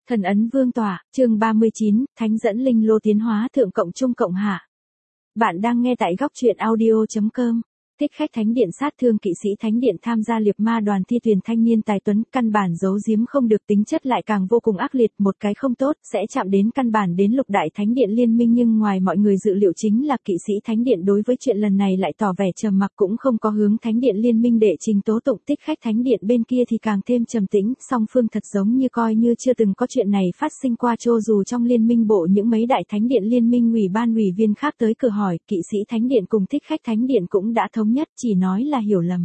Thần ấn vương tỏa, chương 39, Thánh dẫn linh lô tiến hóa thượng cộng trung cộng hạ. Bạn đang nghe tại góc truyện audio.com. Thích khách thánh điện sát thương kỵ sĩ thánh điện tham gia liệp ma đoàn thi tuyển thanh niên tài tuấn, căn bản giấu giếm không được, tính chất lại càng vô cùng ác liệt, một cái không tốt sẽ chạm đến căn bản đến lục đại thánh điện liên minh. Nhưng ngoài mọi người dự liệu chính là kỵ sĩ thánh điện đối với chuyện lần này lại tỏ vẻ trầm mặc, cũng không có hướng thánh điện liên minh đệ trình tố tụng. Thích khách thánh điện bên kia thì càng thêm trầm tĩnh, song phương thật giống như coi như chưa từng có chuyện này phát sinh qua. Cho dù trong liên minh bộ những mấy đại thánh điện liên minh ủy ban ủy viên khác tới cửa hỏi, kỵ sĩ thánh điện cùng thích khách thánh điện cũng đã thống nhất chỉ nói là hiểu lầm.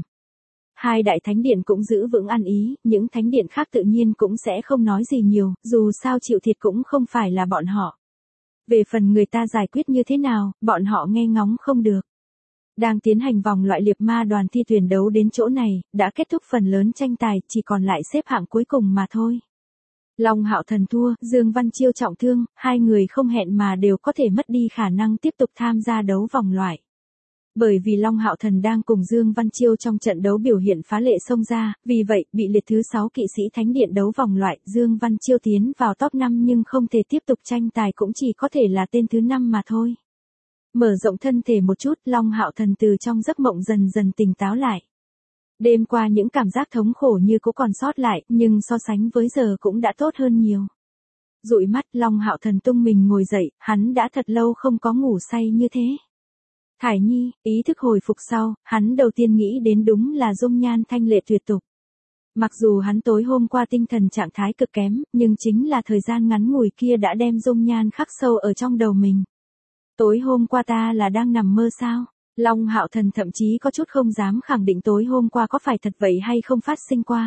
Hai đại thánh điện cũng giữ vững ăn ý, những thánh điện khác tự nhiên cũng sẽ không nói gì nhiều, dù sao chịu thiệt cũng không phải là bọn họ. Về phần người ta giải quyết như thế nào, bọn họ nghe ngóng không được. Đang tiến hành vòng loại liệp ma đoàn thi tuyển đấu đến chỗ này, đã kết thúc phần lớn tranh tài, chỉ còn lại xếp hạng cuối cùng mà thôi. Long Hạo Thần thua, Dương Văn Chiêu trọng thương, hai người không hẹn mà đều có thể mất đi khả năng tiếp tục tham gia đấu vòng loại. Bởi vì Long Hạo Thần đang cùng Dương Văn Chiêu trong trận đấu biểu hiện phá lệ xông ra, vì vậy, bị liệt thứ 6 kỵ sĩ thánh điện đấu vòng loại, Dương Văn Chiêu tiến vào top 5 nhưng không thể tiếp tục tranh tài, cũng chỉ có thể là tên thứ 5 mà thôi. Mở rộng thân thể một chút, Long Hạo Thần từ trong giấc mộng dần dần tỉnh táo lại. Đêm qua những cảm giác thống khổ như cũng còn sót lại, nhưng so sánh với giờ cũng đã tốt hơn nhiều. Dụi mắt, Long Hạo Thần tung mình ngồi dậy, hắn đã thật lâu không có ngủ say như thế. Thải Nhi, ý thức hồi phục sau, hắn đầu tiên nghĩ đến đúng là dung nhan thanh lệ tuyệt tục. Mặc dù hắn tối hôm qua tinh thần trạng thái cực kém, nhưng chính là thời gian ngắn ngủi kia đã đem dung nhan khắc sâu ở trong đầu mình. Tối hôm qua ta là đang nằm mơ sao? Long Hạo Thần thậm chí có chút không dám khẳng định tối hôm qua có phải thật vậy hay không phát sinh qua.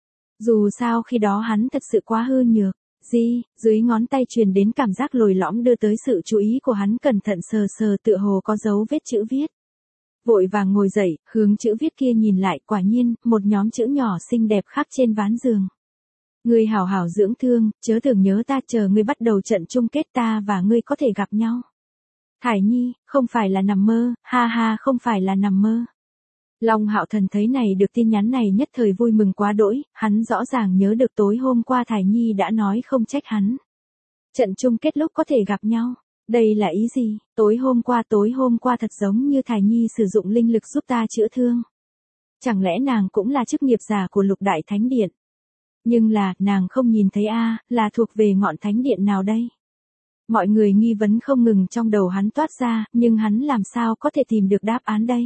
Dù sao khi đó hắn thật sự quá hư nhược. Dưới ngón tay truyền đến cảm giác lồi lõm đưa tới sự chú ý của hắn, cẩn thận sờ sờ, tựa hồ có dấu vết chữ viết. Vội vàng ngồi dậy, hướng chữ viết kia nhìn lại, quả nhiên, một nhóm chữ nhỏ xinh đẹp khắc trên ván giường. Ngươi hảo hảo dưỡng thương, chớ tưởng nhớ ta, chờ ngươi bắt đầu trận chung kết ta và ngươi có thể gặp nhau. Thải Nhi, không phải là nằm mơ, ha ha, không phải là nằm mơ. Long Hạo Thần thấy này được tin nhắn này nhất thời vui mừng quá đỗi, hắn rõ ràng nhớ được tối hôm qua Thải Nhi đã nói không trách hắn. Trận chung kết lúc có thể gặp nhau, đây là ý gì? Tối hôm qua thật giống như Thải Nhi sử dụng linh lực giúp ta chữa thương. Chẳng lẽ nàng cũng là chức nghiệp giả của lục đại thánh điện? Nhưng là, nàng không nhìn thấy a, là thuộc về ngọn thánh điện nào đây? Mọi người nghi vấn không ngừng trong đầu hắn toát ra, nhưng hắn làm sao có thể tìm được đáp án đây?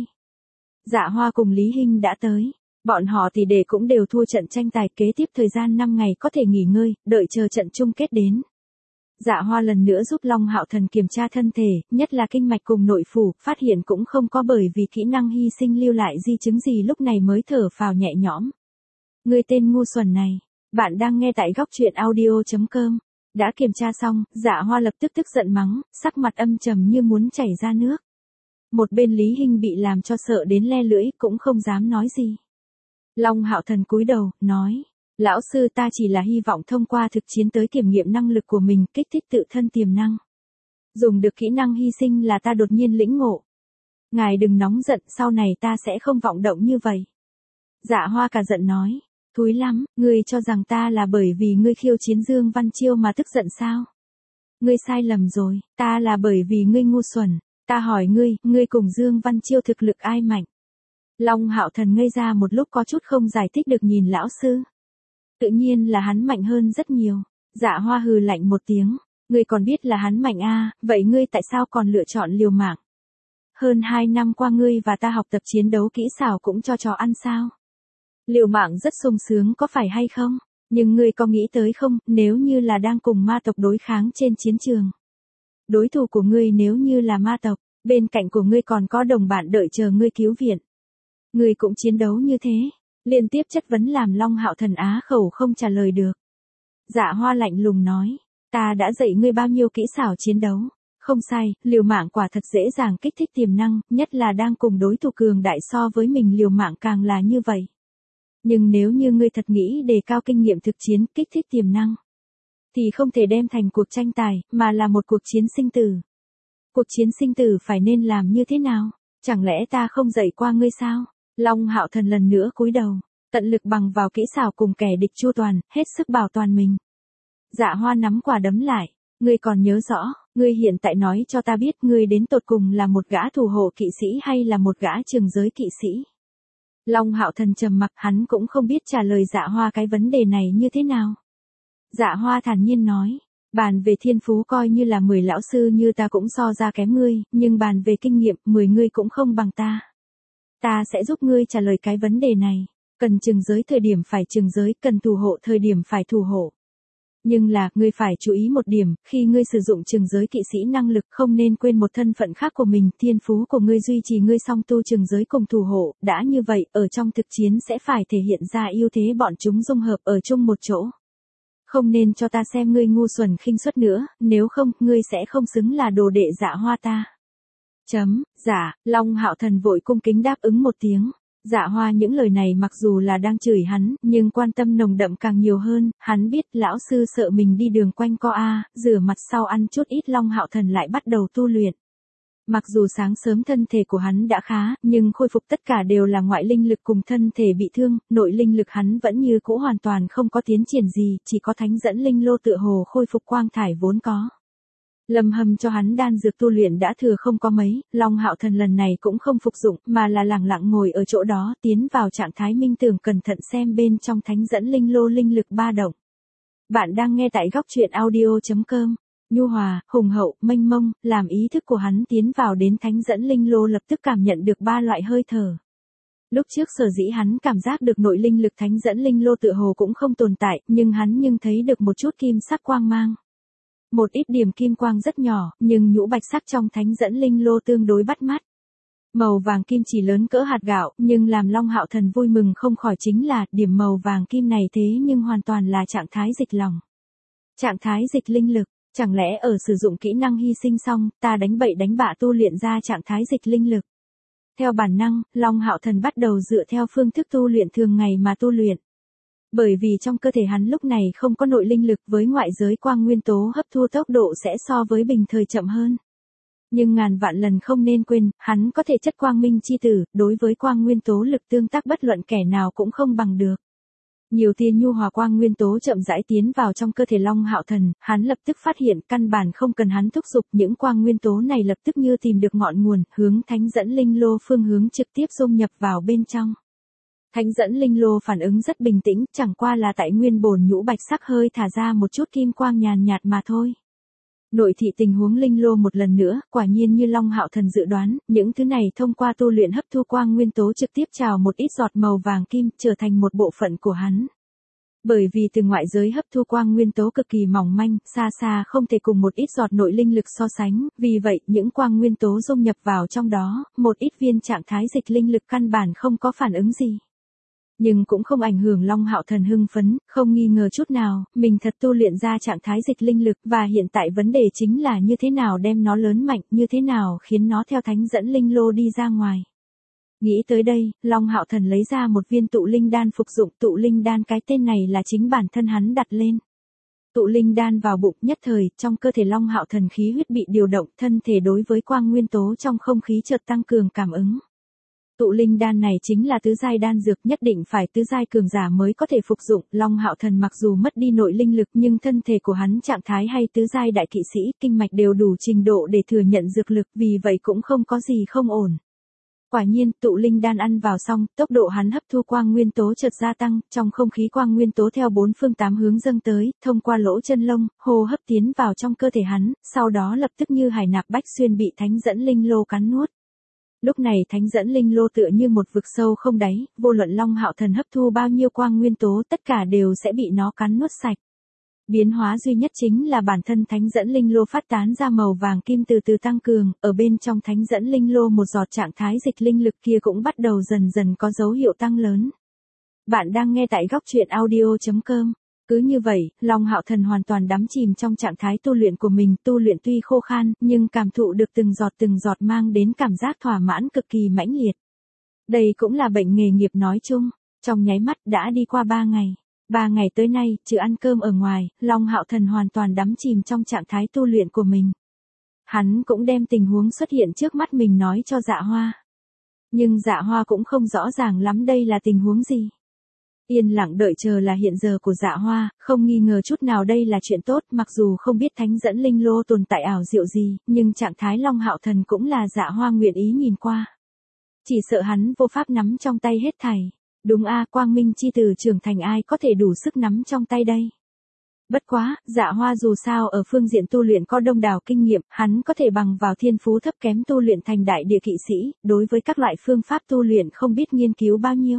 Dạ Hoa cùng Lý Hinh đã tới. Bọn họ tỷ đệ cũng đều thua trận tranh tài, kế tiếp thời gian 5 ngày có thể nghỉ ngơi, đợi chờ trận chung kết đến. Dạ Hoa lần nữa giúp Long Hạo Thần kiểm tra thân thể, nhất là kinh mạch cùng nội phủ, phát hiện cũng không có bởi vì kỹ năng hy sinh lưu lại di chứng gì, lúc này mới thở phào nhẹ nhõm. Người tên ngu xuẩn này, bạn đang nghe tại góc truyện audio.com. Đã kiểm tra xong, Dạ Hoa lập tức tức giận mắng, sắc mặt âm trầm như muốn chảy ra nước. Một bên Lý Hinh bị làm cho sợ đến le lưỡi, cũng không dám nói gì. Long Hạo Thần cúi đầu, nói, lão sư, ta chỉ là hy vọng thông qua thực chiến tới kiểm nghiệm năng lực của mình, kích thích tự thân tiềm năng. Dùng được kỹ năng hy sinh là ta đột nhiên lĩnh ngộ. Ngài đừng nóng giận, sau này ta sẽ không vọng động như vậy. Dạ Hoa cả giận nói, thúi lắm, ngươi cho rằng ta là bởi vì ngươi khiêu chiến Dương Văn Chiêu mà tức giận sao? Ngươi sai lầm rồi, ta là bởi vì ngươi ngu xuẩn. Ta hỏi ngươi cùng Dương Văn Chiêu thực lực ai mạnh? Long Hạo Thần ngây ra một lúc, có chút không giải thích được nhìn lão sư. Tự nhiên là hắn mạnh hơn rất nhiều. Dạ Hoa hừ lạnh một tiếng, ngươi còn biết là hắn mạnh a, vậy ngươi tại sao còn lựa chọn liều mạng? Hơn 2 năm qua ngươi và ta học tập chiến đấu kỹ xảo cũng cho chó ăn sao? Liều mạng rất sung sướng có phải hay không? Nhưng ngươi có nghĩ tới không, nếu như là đang cùng ma tộc đối kháng trên chiến trường. Đối thủ của ngươi nếu như là ma tộc, bên cạnh của ngươi còn có đồng bạn đợi chờ ngươi cứu viện. Ngươi cũng chiến đấu như thế, liên tiếp chất vấn làm Long Hạo Thần á khẩu không trả lời được. Dạ Hoa lạnh lùng nói, ta đã dạy ngươi bao nhiêu kỹ xảo chiến đấu, không sai, liều mạng quả thật dễ dàng kích thích tiềm năng, nhất là đang cùng đối thủ cường đại so với mình, liều mạng càng là như vậy. Nhưng nếu như ngươi thật nghĩ đề cao kinh nghiệm thực chiến, kích thích tiềm năng, thì không thể đem thành cuộc tranh tài, mà là một cuộc chiến sinh tử. Cuộc chiến sinh tử phải nên làm như thế nào? Chẳng lẽ ta không dạy qua ngươi sao? Long Hạo Thần lần nữa cúi đầu, tận lực bằng vào kỹ xảo cùng kẻ địch chu toàn, hết sức bảo toàn mình. Dạ Hoa nắm quả đấm lại. Ngươi còn nhớ rõ, ngươi hiện tại nói cho ta biết ngươi đến tột cùng là một gã thủ hộ kỵ sĩ hay là một gã trường giới kỵ sĩ. Long Hạo Thần trầm mặc, hắn cũng không biết trả lời Dạ Hoa cái vấn đề này như thế nào. Dạ Hoa thản nhiên nói, bàn về thiên phú coi như là 10 lão sư như ta cũng so ra kém ngươi, nhưng bàn về kinh nghiệm 10 ngươi cũng không bằng ta. Ta sẽ giúp ngươi trả lời cái vấn đề này, cần trường giới thời điểm phải trường giới, cần thủ hộ thời điểm phải thủ hộ. Nhưng là, ngươi phải chú ý một điểm, khi ngươi sử dụng trường giới kỵ sĩ năng lực không nên quên một thân phận khác của mình, thiên phú của ngươi duy trì ngươi song tu trường giới cùng thủ hộ, đã như vậy, ở trong thực chiến sẽ phải thể hiện ra ưu thế bọn chúng dung hợp ở chung một chỗ. Không nên cho ta xem ngươi ngu xuẩn khinh suất nữa, nếu không, ngươi sẽ không xứng là đồ đệ Dạ Hoa ta. Dạ, Long Hạo Thần vội cung kính đáp ứng một tiếng. Dạ Hoa những lời này mặc dù là đang chửi hắn, nhưng quan tâm nồng đậm càng nhiều hơn, hắn biết lão sư sợ mình đi đường quanh co rửa mặt sau ăn chút ít. Long Hạo Thần lại bắt đầu tu luyện. Mặc dù sáng sớm thân thể của hắn đã khá, nhưng khôi phục tất cả đều là ngoại linh lực cùng thân thể bị thương, nội linh lực hắn vẫn như cũ hoàn toàn không có tiến triển gì, chỉ có thánh dẫn linh lô tựa hồ khôi phục quang thải vốn có. Lâm Hâm cho hắn đan dược tu luyện đã thừa không có mấy, Long Hạo Thần lần này cũng không phục dụng, mà là lẳng lặng ngồi ở chỗ đó, tiến vào trạng thái minh tưởng, cẩn thận xem bên trong thánh dẫn linh lô linh lực ba động. Bạn đang nghe tại góc truyện audio.com. Nhu hòa, hùng hậu, mênh mông, làm ý thức của hắn tiến vào đến thánh dẫn linh lô lập tức cảm nhận được ba loại hơi thở. Lúc trước sở dĩ hắn cảm giác được nội linh lực thánh dẫn linh lô tựa hồ cũng không tồn tại, nhưng hắn thấy được một chút kim sắc quang mang. Một ít điểm kim quang rất nhỏ, nhưng nhũ bạch sắc trong thánh dẫn linh lô tương đối bắt mắt. Màu vàng kim chỉ lớn cỡ hạt gạo, nhưng làm Long Hạo Thần vui mừng không khỏi chính là, điểm màu vàng kim này thế nhưng hoàn toàn là trạng thái dịch lòng. Trạng thái dịch linh lực, chẳng lẽ ở sử dụng kỹ năng hy sinh xong, ta đánh bậy đánh bạ tu luyện ra trạng thái dịch linh lực. Theo bản năng, Long Hạo Thần bắt đầu dựa theo phương thức tu luyện thường ngày mà tu luyện. Bởi vì trong cơ thể hắn lúc này không có nội linh lực, với ngoại giới quang nguyên tố hấp thu tốc độ sẽ so với bình thời chậm hơn. Nhưng ngàn vạn lần không nên quên, hắn có thể chất quang minh chi tử, đối với quang nguyên tố lực tương tác bất luận kẻ nào cũng không bằng được. Nhiều tia nhu hòa quang nguyên tố chậm rãi tiến vào trong cơ thể Long Hạo Thần, hắn lập tức phát hiện căn bản không cần hắn thúc giục, những quang nguyên tố này lập tức như tìm được ngọn nguồn, hướng thánh dẫn linh lô phương hướng trực tiếp dung nhập vào bên trong. Thánh dẫn linh lô phản ứng rất bình tĩnh, chẳng qua là tại nguyên bổn nhũ bạch sắc hơi thả ra một chút kim quang nhàn nhạt mà thôi. Nội thị tình huống linh lô một lần nữa, quả nhiên như Long Hạo Thần dự đoán, những thứ này thông qua tu luyện hấp thu quang nguyên tố trực tiếp trào một ít giọt màu vàng kim, trở thành một bộ phận của hắn. Bởi vì từ ngoại giới hấp thu quang nguyên tố cực kỳ mỏng manh, xa xa không thể cùng một ít giọt nội linh lực so sánh, vì vậy những quang nguyên tố dung nhập vào trong đó, một ít viên trạng thái dịch linh lực căn bản không có phản ứng gì. Nhưng cũng không ảnh hưởng Long Hạo Thần hưng phấn, không nghi ngờ chút nào, mình thật tu luyện ra trạng thái dịch linh lực, và hiện tại vấn đề chính là như thế nào đem nó lớn mạnh, như thế nào khiến nó theo thánh dẫn linh lô đi ra ngoài. Nghĩ tới đây, Long Hạo Thần lấy ra một viên tụ linh đan phục dụng. Tụ linh đan, cái tên này là chính bản thân hắn đặt lên. Tụ linh đan vào bụng, nhất thời, trong cơ thể Long Hạo Thần khí huyết bị điều động, thân thể đối với quang nguyên tố trong không khí chợt tăng cường cảm ứng. Tụ linh đan này chính là tứ giai đan dược, nhất định phải tứ giai cường giả mới có thể phục dụng. Long Hạo Thần mặc dù mất đi nội linh lực, nhưng thân thể của hắn trạng thái hay tứ giai đại kỵ sĩ, kinh mạch đều đủ trình độ để thừa nhận dược lực, vì vậy cũng không có gì không ổn. Quả nhiên, tụ linh đan ăn vào xong, tốc độ hắn hấp thu quang nguyên tố chợt gia tăng, trong không khí quang nguyên tố theo bốn phương tám hướng dâng tới, thông qua lỗ chân lông, hô hấp tiến vào trong cơ thể hắn, sau đó lập tức như hải nạp bách xuyên bị thánh dẫn linh lô cắn nuốt. Lúc này thánh dẫn linh lô tựa như một vực sâu không đáy, vô luận Long Hạo Thần hấp thu bao nhiêu quang nguyên tố, tất cả đều sẽ bị nó cắn nuốt sạch. Biến hóa duy nhất chính là bản thân thánh dẫn linh lô phát tán ra màu vàng kim từ từ tăng cường, ở bên trong thánh dẫn linh lô một giọt trạng thái dịch linh lực kia cũng bắt đầu dần dần có dấu hiệu tăng lớn. Bạn đang nghe tại góc truyện audio.com. Cứ như vậy, Long Hạo Thần hoàn toàn đắm chìm trong trạng thái tu luyện của mình, tu luyện tuy khô khan, nhưng cảm thụ được từng giọt mang đến cảm giác thỏa mãn cực kỳ mãnh liệt. Đây cũng là bệnh nghề nghiệp nói chung, trong nháy mắt đã đi qua 3 ngày. 3 ngày tới nay, trừ ăn cơm ở ngoài, Long Hạo Thần hoàn toàn đắm chìm trong trạng thái tu luyện của mình. Hắn cũng đem tình huống xuất hiện trước mắt mình nói cho Dạ Hoa. Nhưng Dạ Hoa cũng không rõ ràng lắm đây là tình huống gì. Yên lặng đợi chờ là hiện giờ của Dạ Hoa, không nghi ngờ chút nào đây là chuyện tốt, mặc dù không biết thánh dẫn linh lô tồn tại ảo diệu gì, nhưng trạng thái Long Hạo Thần cũng là Dạ Hoa nguyện ý nhìn qua. Chỉ sợ hắn vô pháp nắm trong tay hết thảy. Đúng quang minh chi tử trưởng thành ai có thể đủ sức nắm trong tay đây. Bất quá, Dạ Hoa dù sao ở phương diện tu luyện có đông đảo kinh nghiệm, hắn có thể bằng vào thiên phú thấp kém tu luyện thành đại địa kỵ sĩ, đối với các loại phương pháp tu luyện không biết nghiên cứu bao nhiêu.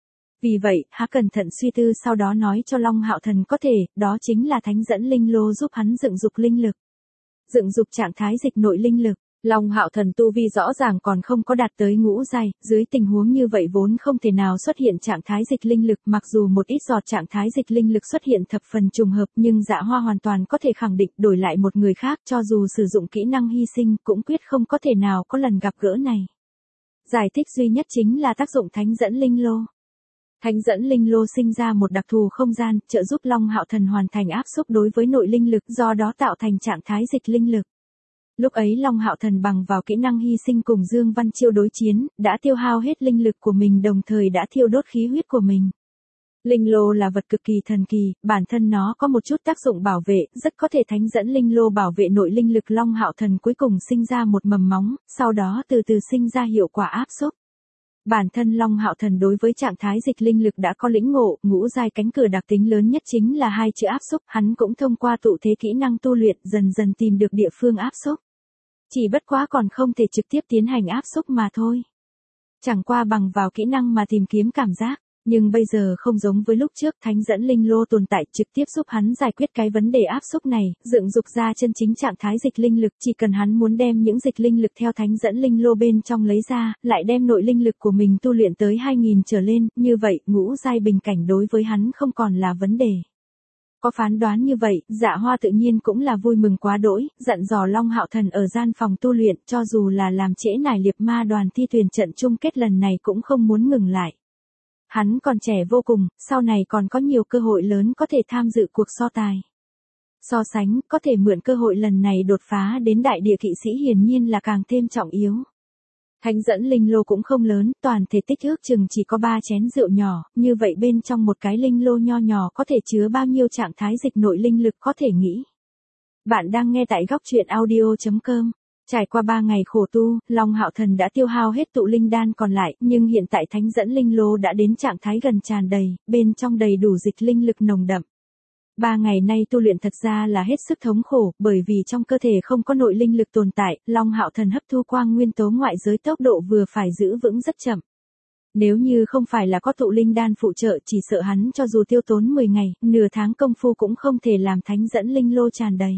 Vì vậy, hắn cẩn thận suy tư sau đó nói cho Long Hạo Thần có thể, đó chính là thánh dẫn linh lô giúp hắn dựng dục linh lực. Dựng dục trạng thái dịch nội linh lực. Long Hạo Thần tu vi rõ ràng còn không có đạt tới ngũ giai, dưới tình huống như vậy vốn không thể nào xuất hiện trạng thái dịch linh lực, mặc dù một ít giọt trạng thái dịch linh lực xuất hiện thập phần trùng hợp, nhưng Dạ Hoa hoàn toàn có thể khẳng định đổi lại một người khác cho dù sử dụng kỹ năng hy sinh cũng quyết không có thể nào có lần gặp gỡ này. Giải thích duy nhất chính là tác dụng thánh dẫn linh lô. Thánh dẫn linh lô sinh ra một đặc thù không gian, trợ giúp Long Hạo Thần hoàn thành áp xúc đối với nội linh lực, do đó tạo thành trạng thái dịch linh lực. Lúc ấy Long Hạo Thần bằng vào kỹ năng hy sinh cùng Dương Văn Chiêu đối chiến, đã tiêu hao hết linh lực của mình đồng thời đã thiêu đốt khí huyết của mình. Linh lô là vật cực kỳ thần kỳ, bản thân nó có một chút tác dụng bảo vệ, rất có thể thánh dẫn linh lô bảo vệ nội linh lực. Long Hạo Thần cuối cùng sinh ra một mầm móng, sau đó từ từ sinh ra hiệu quả áp xúc. Bản thân Long Hạo Thần đối với trạng thái dịch linh lực đã có lĩnh ngộ, ngũ giai cánh cửa đặc tính lớn nhất chính là hai chữ áp xúc, hắn cũng thông qua tụ thế kỹ năng tu luyện dần dần tìm được địa phương áp xúc. Chỉ bất quá còn không thể trực tiếp tiến hành áp xúc mà thôi. Chẳng qua bằng vào kỹ năng mà tìm kiếm cảm giác, nhưng bây giờ không giống với lúc trước, thánh dẫn linh lô tồn tại trực tiếp giúp hắn giải quyết cái vấn đề áp xúc này, dựng dục ra chân chính trạng thái dịch linh lực, chỉ cần hắn muốn đem những dịch linh lực theo thánh dẫn linh lô bên trong lấy ra, lại đem nội linh lực của mình tu luyện tới 2000 trở lên, như vậy, ngũ giai bình cảnh đối với hắn không còn là vấn đề. Có phán đoán như vậy, Dạ Hoa tự nhiên cũng là vui mừng quá đỗi, dặn dò Long Hạo Thần ở gian phòng tu luyện, cho dù là làm trễ nải liệp ma đoàn thi tuyển trận chung kết lần này cũng không muốn ngừng lại. Hắn còn trẻ vô cùng, sau này còn có nhiều cơ hội lớn có thể tham dự cuộc so tài. So sánh, có thể mượn cơ hội lần này đột phá đến đại địa kỵ sĩ hiển nhiên là càng thêm trọng yếu. Thánh dẫn linh lô cũng không lớn, toàn thể tích ước chừng chỉ có 3 chén rượu nhỏ, như vậy bên trong một cái linh lô nho nhỏ có thể chứa bao nhiêu trạng thái dịch nội linh lực có thể nghĩ. Bạn đang nghe tại góc truyện audio.com. Trải qua 3 ngày khổ tu, Long Hạo Thần đã tiêu hao hết tụ linh đan còn lại, nhưng hiện tại thánh dẫn linh lô đã đến trạng thái gần tràn đầy, bên trong đầy đủ dịch linh lực nồng đậm. 3 ngày nay tu luyện thật ra là hết sức thống khổ, bởi vì trong cơ thể không có nội linh lực tồn tại, Long Hạo Thần hấp thu quang nguyên tố ngoại giới tốc độ vừa phải giữ vững rất chậm. Nếu như không phải là có tụ linh đan phụ trợ, chỉ sợ hắn cho dù tiêu tốn 10 ngày, nửa tháng công phu cũng không thể làm thánh dẫn linh lô tràn đầy.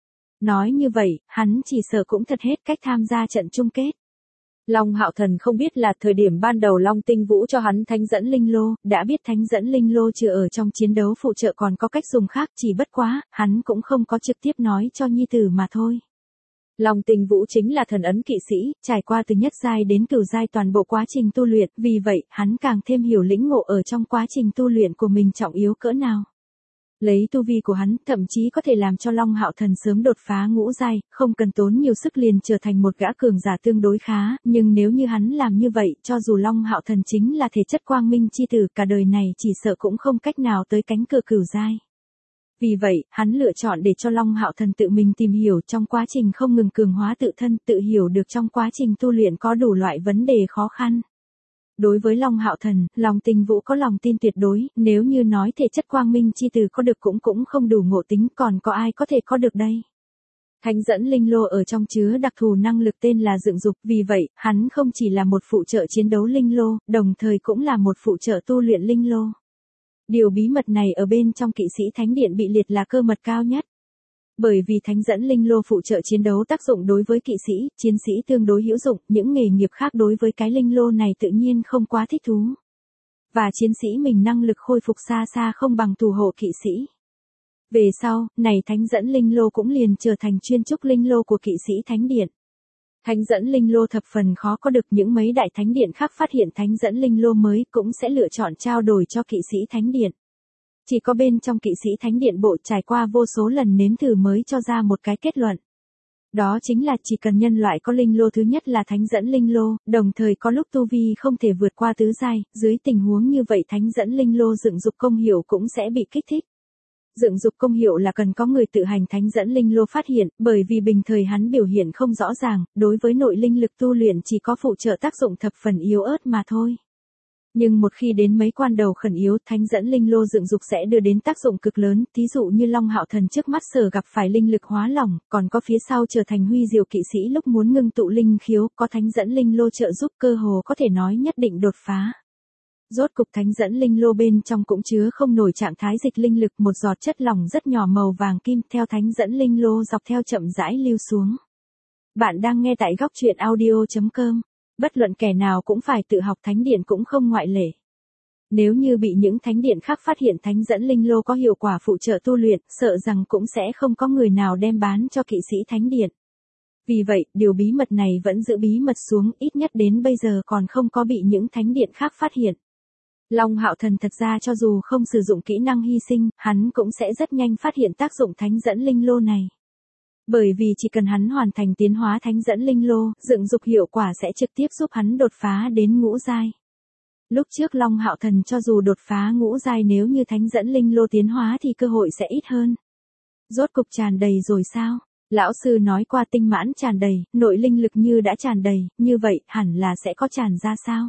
Nói như vậy, hắn chỉ sợ cũng thật hết cách tham gia trận chung kết. Long Hạo Thần không biết là thời điểm ban đầu Long Tinh Vũ cho hắn thánh dẫn linh lô, đã biết thánh dẫn linh lô chưa ở trong chiến đấu phụ trợ còn có cách dùng khác, chỉ bất quá, hắn cũng không có trực tiếp nói cho nhi tử mà thôi. Long Tinh Vũ chính là thần ấn kỵ sĩ, trải qua từ nhất giai đến cửu giai toàn bộ quá trình tu luyện, vì vậy, hắn càng thêm hiểu lĩnh ngộ ở trong quá trình tu luyện của mình trọng yếu cỡ nào. Lấy tu vi của hắn, thậm chí có thể làm cho Long Hạo Thần sớm đột phá ngũ giai, không cần tốn nhiều sức liền trở thành một gã cường giả tương đối khá, nhưng nếu như hắn làm như vậy, cho dù Long Hạo Thần chính là thể chất quang minh chi tử, cả đời này chỉ sợ cũng không cách nào tới cánh cửa cửu giai. Vì vậy, hắn lựa chọn để cho Long Hạo Thần tự mình tìm hiểu trong quá trình không ngừng cường hóa tự thân, tự hiểu được trong quá trình tu luyện có đủ loại vấn đề khó khăn. Đối với Long Hạo Thần, Long Tinh Vũ có lòng tin tuyệt đối, nếu như nói thể chất quang minh chi từ có được cũng không đủ ngộ tính, còn có ai có thể có được đây. Thánh dẫn linh lô ở trong chứa đặc thù năng lực tên là dựng dục, vì vậy, hắn không chỉ là một phụ trợ chiến đấu linh lô, đồng thời cũng là một phụ trợ tu luyện linh lô. Điều bí mật này ở bên trong kỵ sĩ thánh điện bị liệt là cơ mật cao nhất. Bởi vì thánh dẫn linh lô phụ trợ chiến đấu tác dụng đối với kỵ sĩ, chiến sĩ tương đối hữu dụng, những nghề nghiệp khác đối với cái linh lô này tự nhiên không quá thích thú. Và chiến sĩ mình năng lực khôi phục xa xa không bằng thủ hộ kỵ sĩ. Về sau, này thánh dẫn linh lô cũng liền trở thành chuyên trúc linh lô của kỵ sĩ thánh điện. Thánh dẫn linh lô thập phần khó có được, những mấy đại thánh điện khác phát hiện thánh dẫn linh lô mới cũng sẽ lựa chọn trao đổi cho kỵ sĩ thánh điện. Chỉ có bên trong kỵ sĩ thánh điện bộ trải qua vô số lần nếm thử mới cho ra một cái kết luận. Đó chính là chỉ cần nhân loại có linh lô thứ nhất là thánh dẫn linh lô, đồng thời có lúc tu vi không thể vượt qua tứ giai, dưới tình huống như vậy thánh dẫn linh lô dựng dục công hiệu cũng sẽ bị kích thích. Dựng dục công hiệu là cần có người tự hành thánh dẫn linh lô phát hiện, bởi vì bình thời hắn biểu hiện không rõ ràng, đối với nội linh lực tu luyện chỉ có phụ trợ tác dụng thập phần yếu ớt mà thôi. Nhưng một khi đến mấy quan đầu khẩn yếu, thánh dẫn linh lô dựng dục sẽ đưa đến tác dụng cực lớn, thí dụ như Long Hạo Thần trước mắt sở gặp phải linh lực hóa lỏng, còn có phía sau trở thành huy diệu kỵ sĩ lúc muốn ngưng tụ linh khiếu, có thánh dẫn linh lô trợ giúp cơ hồ có thể nói nhất định đột phá. Rốt cục thánh dẫn linh lô bên trong cũng chứa không nổi trạng thái dịch linh lực, một giọt chất lỏng rất nhỏ màu vàng kim theo thánh dẫn linh lô dọc theo chậm rãi lưu xuống. Bạn đang nghe tại góc truyện audio.com. Bất luận kẻ nào cũng phải tự học thánh điện cũng không ngoại lệ. Nếu như bị những thánh điện khác phát hiện thánh dẫn linh lô có hiệu quả phụ trợ tu luyện, sợ rằng cũng sẽ không có người nào đem bán cho kỵ sĩ thánh điện. Vì vậy, điều bí mật này vẫn giữ bí mật xuống, ít nhất đến bây giờ còn không có bị những thánh điện khác phát hiện. Long Hạo Thần thật ra cho dù không sử dụng kỹ năng hy sinh, hắn cũng sẽ rất nhanh phát hiện tác dụng thánh dẫn linh lô này. Bởi vì chỉ cần hắn hoàn thành tiến hóa thánh dẫn linh lô, dựng dục hiệu quả sẽ trực tiếp giúp hắn đột phá đến ngũ giai. Lúc trước Long Hạo Thần cho dù đột phá ngũ giai nếu như thánh dẫn linh lô tiến hóa thì cơ hội sẽ ít hơn. Rốt cục tràn đầy rồi sao? Lão sư nói qua tinh mãn tràn đầy, nội linh lực như đã tràn đầy, như vậy hẳn là sẽ có tràn ra sao?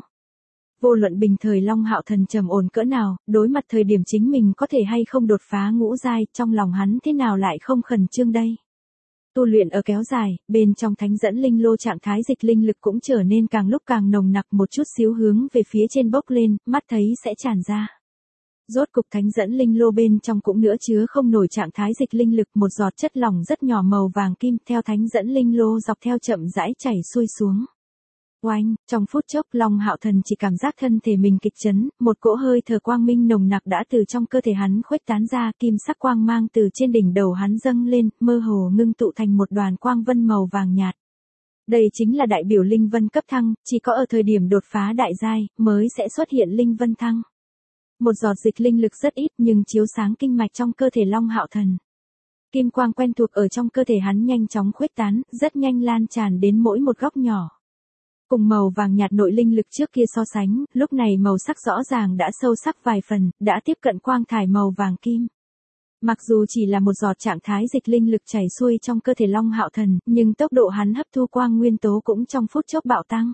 Vô luận bình thời Long Hạo Thần trầm ổn cỡ nào, đối mặt thời điểm chính mình có thể hay không đột phá ngũ giai, trong lòng hắn thế nào lại không khẩn trương đây? Tu luyện ở kéo dài, bên trong thánh dẫn linh lô trạng thái dịch linh lực cũng trở nên càng lúc càng nồng nặc, một chút xíu hướng về phía trên bốc lên, mắt thấy sẽ tràn ra. Rốt cục thánh dẫn linh lô bên trong cũng nữa chứa không nổi trạng thái dịch linh lực, một giọt chất lỏng rất nhỏ màu vàng kim theo thánh dẫn linh lô dọc theo chậm rãi chảy xuôi xuống. Oanh, trong phút chốc Long Hạo Thần chỉ cảm giác thân thể mình kịch chấn, một cỗ hơi thở quang minh nồng nặc đã từ trong cơ thể hắn khuếch tán ra, kim sắc quang mang từ trên đỉnh đầu hắn dâng lên, mơ hồ ngưng tụ thành một đoàn quang vân màu vàng nhạt. Đây chính là đại biểu linh vân cấp thăng, chỉ có ở thời điểm đột phá đại giai mới sẽ xuất hiện linh vân thăng. Một giọt dịch linh lực rất ít nhưng chiếu sáng kinh mạch trong cơ thể Long Hạo Thần. Kim quang quen thuộc ở trong cơ thể hắn nhanh chóng khuếch tán, rất nhanh lan tràn đến mỗi một góc nhỏ. Cùng màu vàng nhạt nội linh lực trước kia so sánh, lúc này màu sắc rõ ràng đã sâu sắc vài phần, đã tiếp cận quang thải màu vàng kim. Mặc dù chỉ là một giọt trạng thái dịch linh lực chảy xuôi trong cơ thể Long Hạo Thần, nhưng tốc độ hắn hấp thu quang nguyên tố cũng trong phút chốc bạo tăng.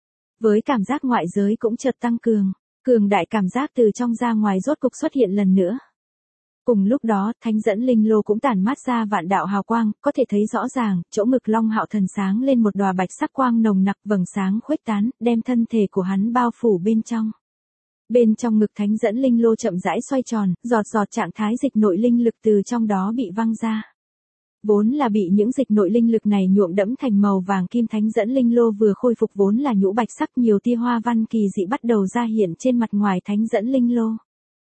Với cảm giác ngoại giới cũng chợt tăng cường đại cảm giác từ trong ra ngoài rốt cục xuất hiện lần nữa. Cùng lúc đó, thánh dẫn linh lô cũng tản mát ra vạn đạo hào quang, có thể thấy rõ ràng, chỗ ngực Long Hạo Thần sáng lên một đóa bạch sắc quang nồng nặc, vầng sáng khuếch tán, đem thân thể của hắn bao phủ bên trong. Bên trong ngực thánh dẫn linh lô chậm rãi xoay tròn, giọt giọt trạng thái dịch nội linh lực từ trong đó bị văng ra. Vốn là bị những dịch nội linh lực này nhuộm đẫm thành màu vàng kim, thánh dẫn linh lô vừa khôi phục vốn là nhũ bạch sắc, nhiều tia hoa văn kỳ dị bắt đầu ra hiện trên mặt ngoài thánh dẫn linh lô.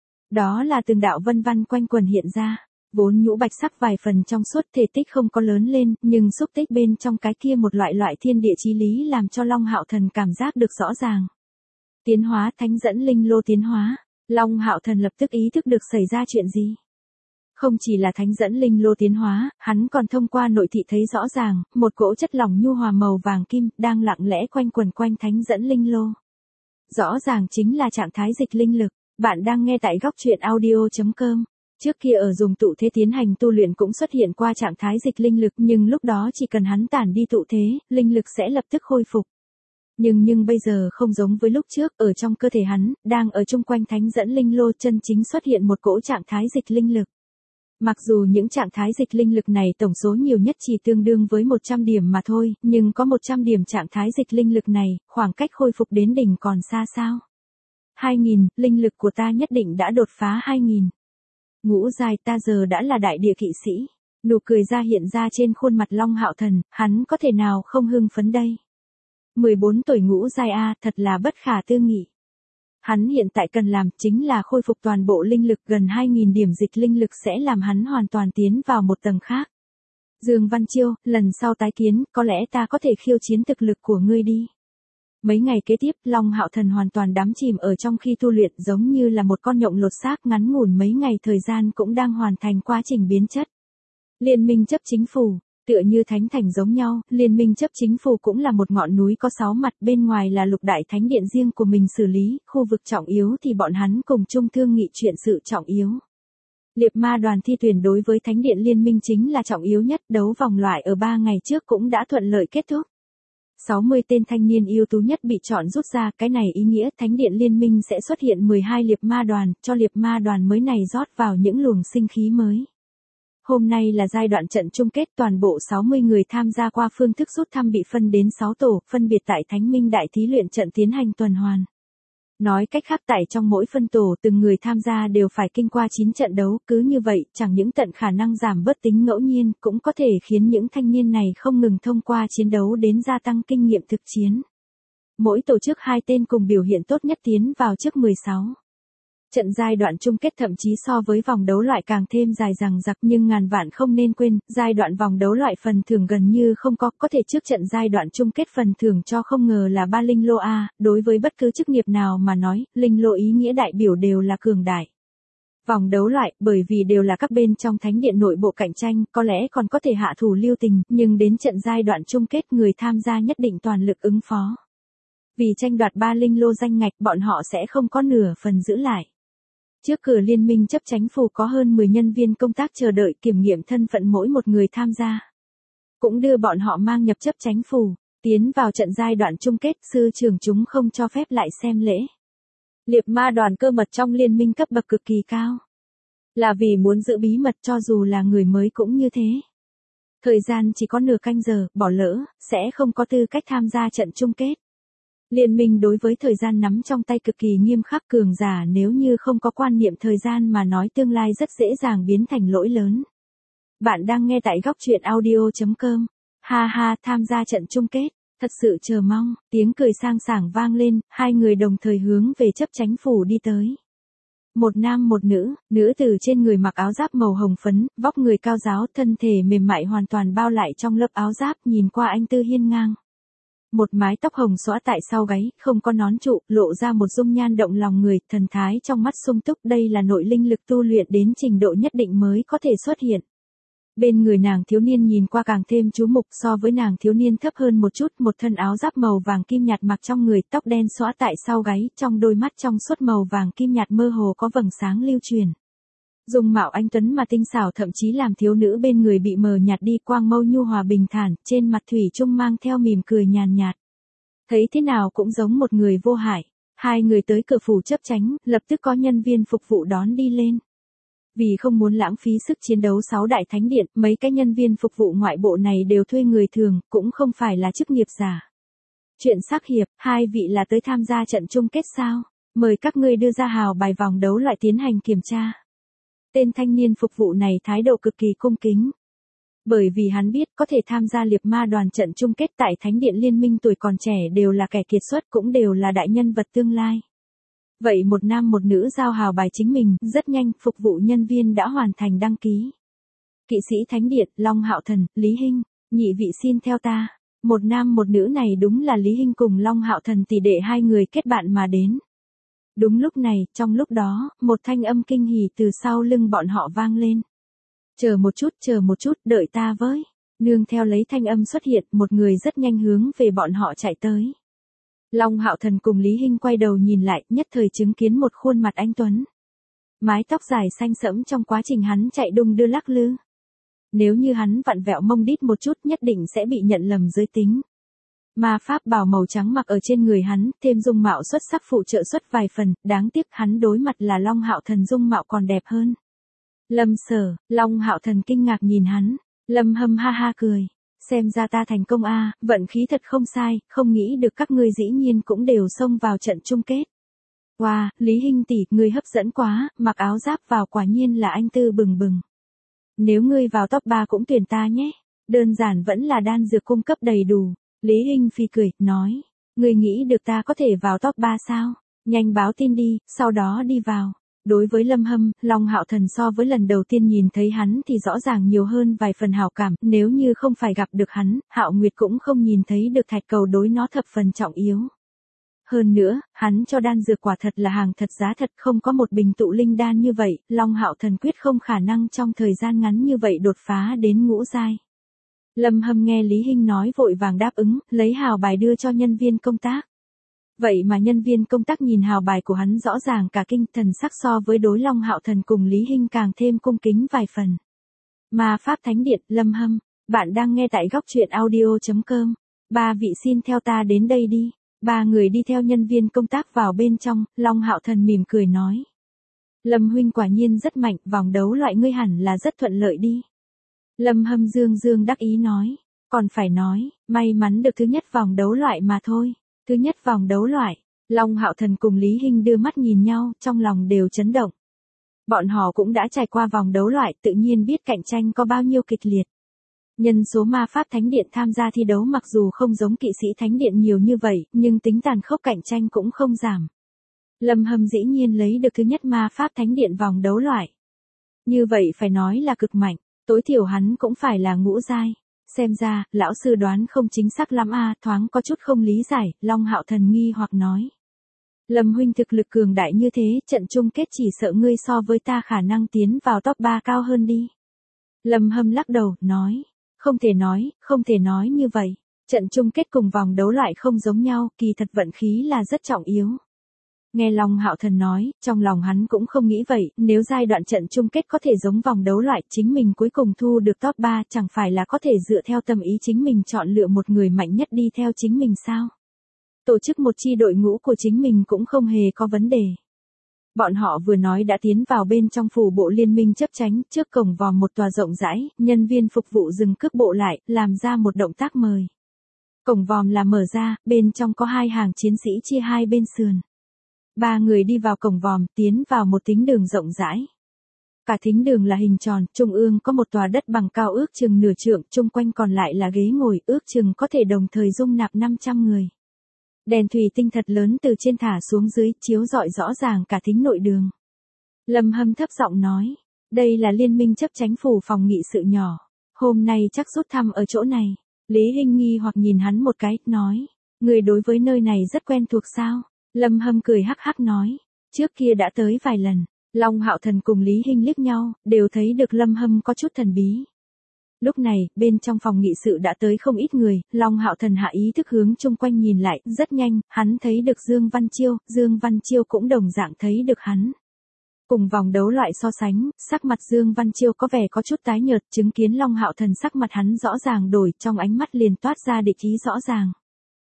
Đó là từng đạo vân văn quanh quần hiện ra, vốn nhũ bạch sắc vài phần trong suốt, thể tích không có lớn lên, nhưng xúc tích bên trong cái kia một loại thiên địa chí lý làm cho Long Hạo Thần cảm giác được rõ ràng. Tiến hóa, thánh dẫn linh lô tiến hóa, Long Hạo Thần lập tức ý thức được xảy ra chuyện gì. Không chỉ là thánh dẫn linh lô tiến hóa, hắn còn thông qua nội thị thấy rõ ràng, một cỗ chất lỏng nhu hòa màu vàng kim đang lặng lẽ quanh quần quanh thánh dẫn linh lô. Rõ ràng chính là trạng thái dịch linh lực. Bạn đang nghe tại góc truyện audio.com. Trước kia ở dùng tụ thế tiến hành tu luyện cũng xuất hiện qua trạng thái dịch linh lực, nhưng lúc đó chỉ cần hắn tản đi tụ thế, linh lực sẽ lập tức khôi phục. Nhưng bây giờ không giống với lúc trước, ở trong cơ thể hắn, đang ở chung quanh thánh dẫn linh lô chân chính xuất hiện một cỗ trạng thái dịch linh lực. Mặc dù những trạng thái dịch linh lực này tổng số nhiều nhất chỉ tương đương với 100 điểm mà thôi, nhưng có 100 điểm trạng thái dịch linh lực này, khoảng cách khôi phục đến đỉnh còn xa sao? 2000, linh lực của ta nhất định đã đột phá 2000. Ngũ giai, ta giờ đã là đại địa kỵ sĩ. Nụ cười ra hiện ra trên khuôn mặt Long Hạo Thần, hắn có thể nào không hưng phấn đây? 14 tuổi ngũ giai a, thật là bất khả tư nghị. Hắn hiện tại cần làm chính là khôi phục toàn bộ linh lực, gần 2000 điểm dịch linh lực sẽ làm hắn hoàn toàn tiến vào một tầng khác. Dương Văn Chiêu, lần sau tái kiến, có lẽ ta có thể khiêu chiến thực lực của ngươi đi. Mấy ngày kế tiếp, Long Hạo Thần hoàn toàn đắm chìm ở trong khi tu luyện, giống như là một con nhộng lột xác, ngắn ngủn mấy ngày thời gian cũng đang hoàn thành quá trình biến chất. Liên minh chấp chính phủ, Tựa như thánh thành giống nhau, liên minh chấp chính phủ cũng là một ngọn núi có 6 mặt, bên ngoài là lục đại thánh điện riêng của mình xử lý, khu vực trọng yếu thì bọn hắn cùng chung thương nghị chuyện sự trọng yếu. Liệp ma đoàn thi tuyển đối với thánh điện liên minh chính là trọng yếu nhất, đấu vòng loại ở 3 ngày trước cũng đã thuận lợi kết thúc. 60 tên thanh niên ưu tú nhất bị chọn rút ra, cái này ý nghĩa thánh điện liên minh sẽ xuất hiện 12 liệp ma đoàn, cho liệp ma đoàn mới này rót vào những luồng sinh khí mới. Hôm nay là giai đoạn trận chung kết, toàn bộ 60 người tham gia qua phương thức rút thăm bị phân đến 6 tổ, phân biệt tại Thánh Minh Đại Thí luyện trận tiến hành tuần hoàn. Nói cách khác tại trong mỗi phân tổ từng người tham gia đều phải kinh qua 9 trận đấu, cứ như vậy chẳng những tận khả năng giảm bớt tính ngẫu nhiên, cũng có thể khiến những thanh niên này không ngừng thông qua chiến đấu đến gia tăng kinh nghiệm thực chiến. Mỗi tổ chức 2 tên cùng biểu hiện tốt nhất tiến vào trước 16. Trận giai đoạn chung kết thậm chí so với vòng đấu loại càng thêm dài dằng dặc, nhưng ngàn vạn không nên quên, giai đoạn vòng đấu loại phần thưởng gần như không có thể trước trận giai đoạn chung kết phần thưởng cho không ngờ là 3 linh lô A, đối với bất cứ chức nghiệp nào mà nói, linh lô ý nghĩa đại biểu đều là cường đại. Vòng đấu loại, bởi vì đều là các bên trong thánh điện nội bộ cạnh tranh, có lẽ còn có thể hạ thủ lưu tình, nhưng đến trận giai đoạn chung kết người tham gia nhất định toàn lực ứng phó. Vì tranh đoạt 3 linh lô danh ngạch, bọn họ sẽ không có nửa phần giữ lại. Trước cửa liên minh chấp chánh phủ có hơn 10 nhân viên công tác chờ đợi kiểm nghiệm thân phận mỗi một người tham gia. Cũng đưa bọn họ mang nhập chấp chánh phủ, tiến vào trận giai đoạn chung kết, sư trưởng chúng không cho phép lại xem lễ. Liệp ma đoàn cơ mật trong liên minh cấp bậc cực kỳ cao. Là vì muốn giữ bí mật cho dù là người mới cũng như thế. Thời gian chỉ có nửa canh giờ, bỏ lỡ, sẽ không có tư cách tham gia trận chung kết. Liên minh đối với thời gian nắm trong tay cực kỳ nghiêm khắc, cường giả nếu như không có quan niệm thời gian mà nói tương lai rất dễ dàng biến thành lỗi lớn. Bạn đang nghe tại góc truyện audio.com. Ha ha, tham gia trận chung kết, thật sự chờ mong, tiếng cười sang sảng vang lên, hai người đồng thời hướng về chấp chánh phủ đi tới. Một nam một nữ tử trên người mặc áo giáp màu hồng phấn, vóc người cao ráo, thân thể mềm mại hoàn toàn bao lại trong lớp áo giáp, nhìn qua anh tư hiên ngang. Một mái tóc hồng xõa tại sau gáy, không có nón trụ, lộ ra một dung nhan động lòng người, thần thái trong mắt sung túc, đây là nội linh lực tu luyện đến trình độ nhất định mới có thể xuất hiện. Bên người nàng thiếu niên nhìn qua càng thêm chú mục, so với nàng thiếu niên thấp hơn một chút, một thân áo giáp màu vàng kim nhạt mặc trong người, tóc đen xõa tại sau gáy, trong đôi mắt trong suốt màu vàng kim nhạt mơ hồ có vầng sáng lưu truyền. Dung mạo anh tuấn mà tinh xảo, thậm chí làm thiếu nữ bên người bị mờ nhạt đi, quang mâu nhu hòa bình thản, trên mặt thủy chung mang theo mỉm cười nhàn nhạt. Thấy thế nào cũng giống một người vô hại. Hai người tới cửa phủ chấp chánh, lập tức có nhân viên phục vụ đón đi lên. Vì không muốn lãng phí sức chiến đấu 6 đại thánh điện, mấy cái nhân viên phục vụ ngoại bộ này đều thuê người thường, cũng không phải là chức nghiệp giả. Chuyện sắc hiệp, hai vị là tới tham gia trận chung kết sao? Mời các ngươi đưa ra hào bài vòng đấu loại tiến hành kiểm tra. Tên thanh niên phục vụ này thái độ cực kỳ cung kính. Bởi vì hắn biết có thể tham gia liệp ma đoàn trận chung kết tại Thánh điện Liên minh tuổi còn trẻ đều là kẻ kiệt xuất, cũng đều là đại nhân vật tương lai. Vậy một nam một nữ giao hào bài chính mình, rất nhanh, phục vụ nhân viên đã hoàn thành đăng ký. Kỵ sĩ Thánh điện, Long Hạo Thần, Lý Hinh, nhị vị xin theo ta. Một nam một nữ này đúng là Lý Hinh cùng Long Hạo Thần tỷ đệ hai người kết bạn mà đến. Đúng lúc này, trong lúc đó, một thanh âm kinh hỉ từ sau lưng bọn họ vang lên. Chờ một chút, đợi ta với. Nương theo lấy thanh âm xuất hiện, một người rất nhanh hướng về bọn họ chạy tới. Long Hạo Thần cùng Lý Hinh quay đầu nhìn lại, nhất thời chứng kiến một khuôn mặt anh tuấn. Mái tóc dài xanh sẫm, trong quá trình hắn chạy đung đưa lắc lư. Nếu như hắn vặn vẹo mông đít một chút nhất định sẽ bị nhận lầm giới tính. Ma pháp bào màu trắng mặc ở trên người hắn, thêm dung mạo xuất sắc phụ trợ xuất vài phần, đáng tiếc hắn đối mặt là Long Hạo Thần dung mạo còn đẹp hơn. Lâm Sở, Long Hạo Thần kinh ngạc nhìn hắn, Lâm Hâm ha ha cười, xem ra ta thành công a, vận khí thật không sai, không nghĩ được các ngươi dĩ nhiên cũng đều xông vào trận chung kết. Wow, Lý Hinh tỷ, ngươi hấp dẫn quá, mặc áo giáp vào quả nhiên là anh tư bừng bừng. Nếu ngươi vào top 3 cũng tuyển ta nhé, đơn giản vẫn là đan dược cung cấp đầy đủ. Lý Hinh phi cười, nói, ngươi nghĩ được ta có thể vào top 3 sao? Nhanh báo tin đi, sau đó đi vào. Đối với Lâm Hâm, Long Hạo Thần so với lần đầu tiên nhìn thấy hắn thì rõ ràng nhiều hơn vài phần hảo cảm, nếu như không phải gặp được hắn, Hạo Nguyệt cũng không nhìn thấy được thạch cầu đối nó thập phần trọng yếu. Hơn nữa, hắn cho đan dược quả thật là hàng thật giá thật, không có một bình tụ linh đan như vậy, Long Hạo Thần quyết không khả năng trong thời gian ngắn như vậy đột phá đến ngũ giai. Lâm Hâm nghe Lý Hinh nói vội vàng đáp ứng, lấy hào bài đưa cho nhân viên công tác. Vậy mà nhân viên công tác nhìn hào bài của hắn rõ ràng cả kinh, thần sắc so với đối Long Hạo Thần cùng Lý Hinh càng thêm cung kính vài phần. Ma Pháp Thánh Điện, Lâm Hâm, bạn đang nghe tại góc truyện audio.com. Ba vị xin theo ta đến đây đi. Ba người đi theo nhân viên công tác vào bên trong, Long Hạo Thần mỉm cười nói. Lâm huynh quả nhiên rất mạnh, vòng đấu loại ngươi hẳn là rất thuận lợi đi. Lâm Hâm dương dương đắc ý nói, còn phải nói, may mắn được thứ nhất vòng đấu loại mà thôi. Thứ nhất vòng đấu loại, Long Hạo Thần cùng Lý Hinh đưa mắt nhìn nhau, trong lòng đều chấn động. Bọn họ cũng đã trải qua vòng đấu loại, tự nhiên biết cạnh tranh có bao nhiêu kịch liệt. Nhân số ma pháp thánh điện tham gia thi đấu mặc dù không giống kỵ sĩ thánh điện nhiều như vậy, nhưng tính tàn khốc cạnh tranh cũng không giảm. Lâm Hâm dĩ nhiên lấy được thứ nhất ma pháp thánh điện vòng đấu loại. Như vậy phải nói là cực mạnh, tối thiểu hắn cũng phải là ngũ giai. Xem ra, lão sư đoán không chính xác lắm thoáng có chút không lý giải, Long Hạo Thần nghi hoặc nói. Lâm huynh thực lực cường đại như thế, trận chung kết chỉ sợ ngươi so với ta khả năng tiến vào top 3 cao hơn đi. Lâm Hâm lắc đầu, nói, không thể nói như vậy. Trận chung kết cùng vòng đấu loại không giống nhau, kỳ thật vận khí là rất trọng yếu. Nghe Long Hạo Thần nói, trong lòng hắn cũng không nghĩ vậy, nếu giai đoạn trận chung kết có thể giống vòng đấu loại, chính mình cuối cùng thu được top 3 chẳng phải là có thể dựa theo tâm ý chính mình chọn lựa một người mạnh nhất đi theo chính mình sao? Tổ chức một chi đội ngũ của chính mình cũng không hề có vấn đề. Bọn họ vừa nói đã tiến vào bên trong phủ bộ liên minh chấp chánh, trước cổng vòm một tòa rộng rãi, nhân viên phục vụ dừng cước bộ lại, làm ra một động tác mời. Cổng vòm là mở ra, bên trong có hai hàng chiến sĩ chia hai bên sườn. Ba người đi vào cổng vòm, tiến vào một thính đường rộng rãi. Cả thính đường là hình tròn, trung ương có một tòa đất bằng cao ước chừng nửa trượng, chung quanh còn lại là ghế ngồi, ước chừng có thể đồng thời dung nạp 500 người. Đèn thủy tinh thật lớn từ trên thả xuống dưới, chiếu rọi rõ ràng cả thính nội đường. Lâm Hâm thấp giọng nói, đây là liên minh chấp chánh phủ phòng nghị sự nhỏ, hôm nay chắc rút thăm ở chỗ này. Lý Hinh nghi hoặc nhìn hắn một cái, nói, người đối với nơi này rất quen thuộc sao? Lâm Hâm cười hắc hắc nói, trước kia đã tới vài lần. Long Hạo Thần cùng Lý Hinh liếc nhau, đều thấy được Lâm Hâm có chút thần bí. Lúc này, bên trong phòng nghị sự đã tới không ít người, Long Hạo Thần hạ ý thức hướng chung quanh nhìn lại, rất nhanh, hắn thấy được Dương Văn Chiêu cũng đồng dạng thấy được hắn. Cùng vòng đấu loại so sánh, sắc mặt Dương Văn Chiêu có vẻ có chút tái nhợt, chứng kiến Long Hạo Thần sắc mặt hắn rõ ràng đổi, trong ánh mắt liền toát ra địch ý rõ ràng.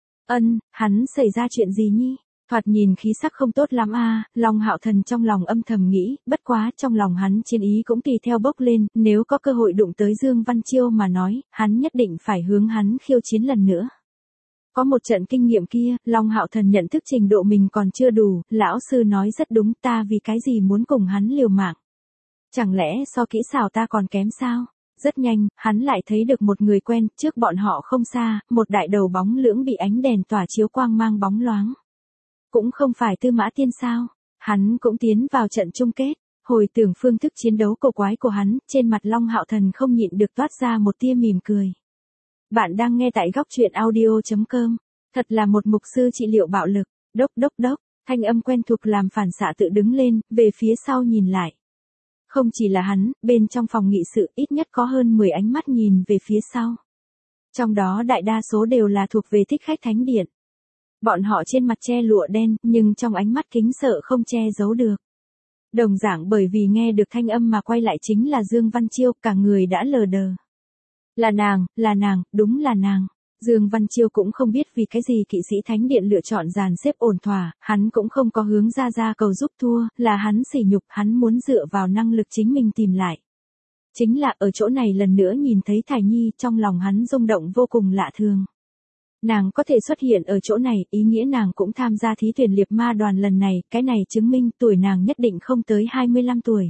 Hắn xảy ra chuyện gì nhi? Thoạt nhìn khí sắc không tốt lắm Long Hạo Thần trong lòng âm thầm nghĩ, bất quá trong lòng hắn chiến ý cũng tùy theo bốc lên, nếu có cơ hội đụng tới Dương Văn Chiêu mà nói, hắn nhất định phải hướng hắn khiêu chiến lần nữa. Có một trận kinh nghiệm kia, Long Hạo Thần nhận thức trình độ mình còn chưa đủ, lão sư nói rất đúng, ta vì cái gì muốn cùng hắn liều mạng. Chẳng lẽ so kỹ xảo ta còn kém sao? Rất nhanh, hắn lại thấy được một người quen, trước bọn họ không xa, một đại đầu bóng lưỡng bị ánh đèn tỏa chiếu quang mang bóng loáng. Cũng không phải Tư Mã Tiên sao? Hắn cũng tiến vào trận chung kết. Hồi tưởng phương thức chiến đấu cổ quái của hắn, trên mặt Long Hạo Thần không nhịn được toát ra một tia mỉm cười. Bạn đang nghe tại góc truyện audio.com. Thật là một mục sư trị liệu bạo lực. Đốc, thanh âm quen thuộc làm phản xạ tự đứng lên, về phía sau nhìn lại. Không chỉ là hắn, bên trong phòng nghị sự ít nhất có hơn 10 ánh mắt nhìn về phía sau. Trong đó đại đa số đều là thuộc về thích khách thánh điện. Bọn họ trên mặt che lụa đen, nhưng trong ánh mắt kính sợ không che giấu được. Đồng dạng bởi vì nghe được thanh âm mà quay lại chính là Dương Văn Chiêu, cả người đã lờ đờ. Là nàng, đúng là nàng. Dương Văn Chiêu cũng không biết vì cái gì kỵ sĩ thánh điện lựa chọn dàn xếp ổn thỏa, hắn cũng không có hướng ra cầu giúp thua, là hắn sỉ nhục, hắn muốn dựa vào năng lực chính mình tìm lại. Chính là ở chỗ này lần nữa nhìn thấy Thải Nhi, trong lòng hắn rung động vô cùng lạ thường. Nàng có thể xuất hiện ở chỗ này, ý nghĩa nàng cũng tham gia thí tuyển liệp ma đoàn lần này, cái này chứng minh tuổi nàng nhất định không tới 25 tuổi.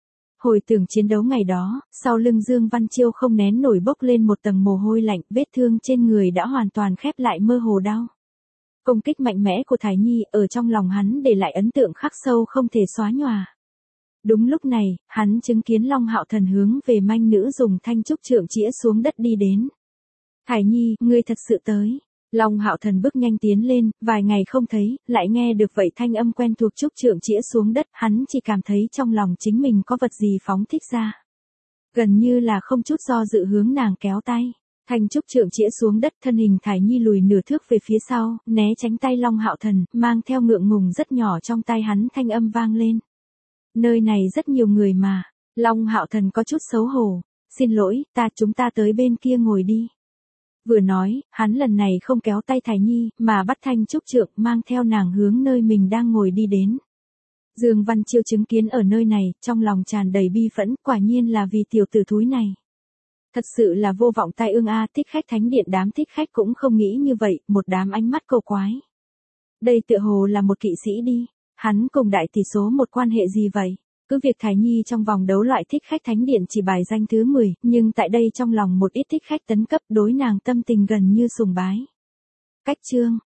Hồi tưởng chiến đấu ngày đó, sau lưng Dương Văn Chiêu không nén nổi bốc lên một tầng mồ hôi lạnh, vết thương trên người đã hoàn toàn khép lại mơ hồ đau. Công kích mạnh mẽ của Thải Nhi ở trong lòng hắn để lại ấn tượng khắc sâu không thể xóa nhòa. Đúng lúc này, hắn chứng kiến Long Hạo Thần hướng về manh nữ dùng thanh trúc trượng chĩa xuống đất đi đến. Thải Nhi, ngươi thật sự tới. Long Hạo Thần bước nhanh tiến lên, vài ngày không thấy, lại nghe được vậy thanh âm quen thuộc trúc trượng chĩa xuống đất, hắn chỉ cảm thấy trong lòng chính mình có vật gì phóng thích ra. Gần như là không chút do dự hướng nàng kéo tay. Thanh trúc trượng chĩa xuống đất, thân hình Thải Nhi lùi nửa thước về phía sau, né tránh tay Long Hạo Thần, mang theo ngượng ngùng rất nhỏ trong tay hắn, thanh âm vang lên. Nơi này rất nhiều người mà. Long Hạo Thần có chút xấu hổ. Xin lỗi, chúng ta tới bên kia ngồi đi. Vừa nói, hắn lần này không kéo tay Thải Nhi, mà bắt Thanh trúc trượng mang theo nàng hướng nơi mình đang ngồi đi đến. Dương Văn Chiêu chứng kiến ở nơi này, trong lòng tràn đầy bi phẫn, quả nhiên là vì tiểu tử thúi này. Thật sự là vô vọng tai ương a. Thích khách thánh điện đám thích khách cũng không nghĩ như vậy, một đám ánh mắt cầu quái. Đây tựa hồ là một kỵ sĩ đi, hắn cùng đại tỷ số một quan hệ gì vậy? Cứ việc Thải Nhi trong vòng đấu loại thích khách thánh điện chỉ bài danh thứ 10, nhưng tại đây trong lòng một ít thích khách tấn cấp đối nàng tâm tình gần như sùng bái. Cách chương